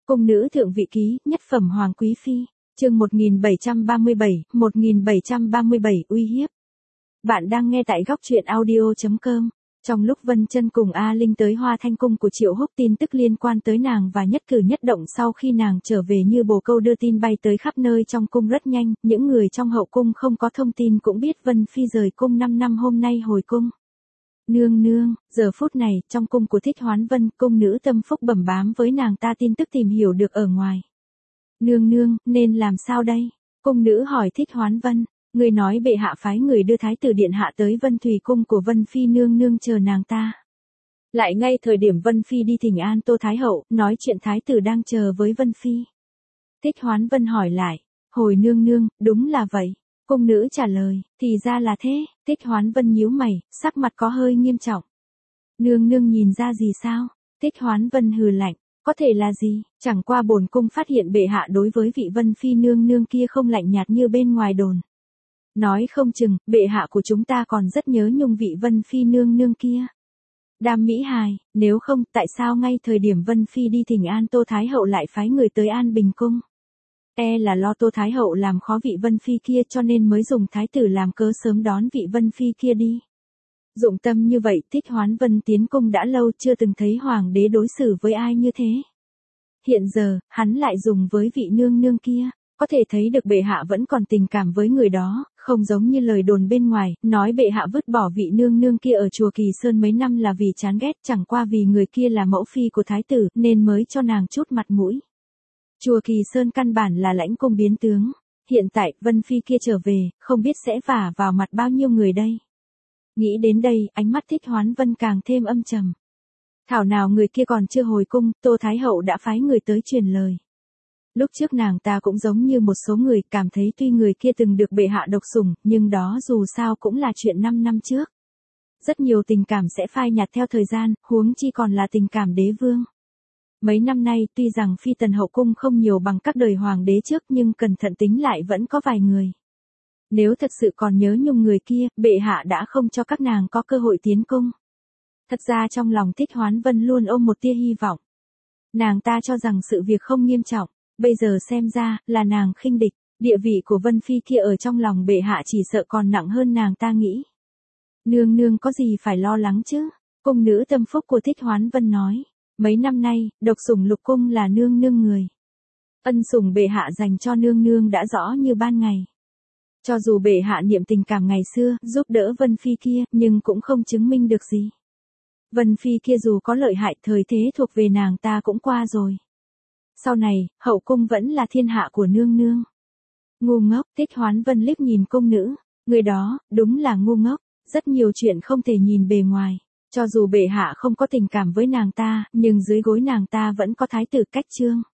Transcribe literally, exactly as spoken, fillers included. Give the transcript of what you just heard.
Cung nữ thượng vị ký, nhất phẩm hoàng quý phi, chương một nghìn bảy trăm ba mươi bảy, một nghìn bảy trăm ba mươi bảy uy hiếp. Bạn đang nghe tại góc truyện audio chấm com. Trong lúc Vân Chân cùng A Linh tới Hoa Thanh cung của Triệu Húc, tin tức liên quan tới nàng và nhất cử nhất động sau khi nàng trở về như bồ câu đưa tin bay tới khắp nơi trong cung rất nhanh, những người trong hậu cung không có thông tin cũng biết Vân Phi rời cung năm năm hôm nay hồi cung. Nương nương, giờ phút này, trong cung của Thích Hoán Vân, cung nữ Tâm Phúc bẩm bám với nàng ta tin tức tìm hiểu được ở ngoài. Nương nương, nên làm sao đây? Cung nữ hỏi Thích Hoán Vân, người nói bệ hạ phái người đưa thái tử điện hạ tới Vân Thủy cung của Vân Phi nương nương chờ nàng ta. Lại ngay thời điểm Vân Phi đi thỉnh an Tô Thái Hậu, nói chuyện thái tử đang chờ với Vân Phi. Thích Hoán Vân hỏi lại, hồi nương nương, đúng là vậy. Cung nữ trả lời, thì ra là thế. Thích Hoán Vân nhíu mày, sắc mặt có hơi nghiêm trọng. Nương nương nhìn ra gì sao? Thích Hoán Vân hừ lạnh, có thể là gì? Chẳng qua bổn cung phát hiện bệ hạ đối với vị Vân Phi nương nương kia không lạnh nhạt như bên ngoài đồn. Nói không chừng, bệ hạ của chúng ta còn rất nhớ nhung vị Vân Phi nương nương kia. Đam Mỹ Hài, nếu không, tại sao ngay thời điểm Vân Phi đi thỉnh an Tô Thái Hậu lại phái người tới An Bình cung? E là lo Tô Thái Hậu làm khó vị Vân Phi kia cho nên mới dùng thái tử làm cớ sớm đón vị Vân Phi kia đi. Dụng tâm như vậy, Thích Hoán Vân tiến cung đã lâu chưa từng thấy hoàng đế đối xử với ai như thế. Hiện giờ, hắn lại dùng với vị nương nương kia, có thể thấy được bệ hạ vẫn còn tình cảm với người đó, không giống như lời đồn bên ngoài, nói bệ hạ vứt bỏ vị nương nương kia ở chùa Kỳ Sơn mấy năm là vì chán ghét, chẳng qua vì người kia là mẫu phi của thái tử nên mới cho nàng chút mặt mũi. Chùa Kỳ Sơn căn bản là lãnh cung biến tướng, hiện tại Vân Phi kia trở về, không biết sẽ vả vào mặt bao nhiêu người đây. Nghĩ đến đây, ánh mắt Thích Hoán Vân càng thêm âm trầm. Thảo nào người kia còn chưa hồi cung, Tô Thái Hậu đã phái người tới truyền lời. Lúc trước nàng ta cũng giống như một số người cảm thấy tuy người kia từng được bệ hạ độc sủng, nhưng đó dù sao cũng là chuyện năm năm trước. Rất nhiều tình cảm sẽ phai nhạt theo thời gian, huống chi còn là tình cảm đế vương. Mấy năm nay tuy rằng phi tần hậu cung không nhiều bằng các đời hoàng đế trước nhưng cẩn thận tính lại vẫn có vài người. Nếu thật sự còn nhớ nhung người kia, bệ hạ đã không cho các nàng có cơ hội tiến cung. Thật ra trong lòng Thích Hoán Vân luôn ôm một tia hy vọng. Nàng ta cho rằng sự việc không nghiêm trọng, bây giờ xem ra là nàng khinh địch, địa vị của Vân Phi kia ở trong lòng bệ hạ chỉ sợ còn nặng hơn nàng ta nghĩ. Nương nương có gì phải lo lắng chứ? Cung nữ Tâm Phúc của Thích Hoán Vân nói. Mấy năm nay, độc sủng lục cung là nương nương người. Ân sủng bệ hạ dành cho nương nương đã rõ như ban ngày. Cho dù bệ hạ niệm tình cảm ngày xưa, giúp đỡ Vân Phi kia, nhưng cũng không chứng minh được gì. Vân Phi kia dù có lợi hại, thời thế thuộc về nàng ta cũng qua rồi. Sau này, hậu cung vẫn là thiên hạ của nương nương. Ngu ngốc, Thích Hoán Vân liếc nhìn cung nữ. Người đó, đúng là ngu ngốc. Rất nhiều chuyện không thể nhìn bề ngoài. Cho dù bệ hạ không có tình cảm với nàng ta, nhưng dưới gối nàng ta vẫn có thái tử Cách Chương.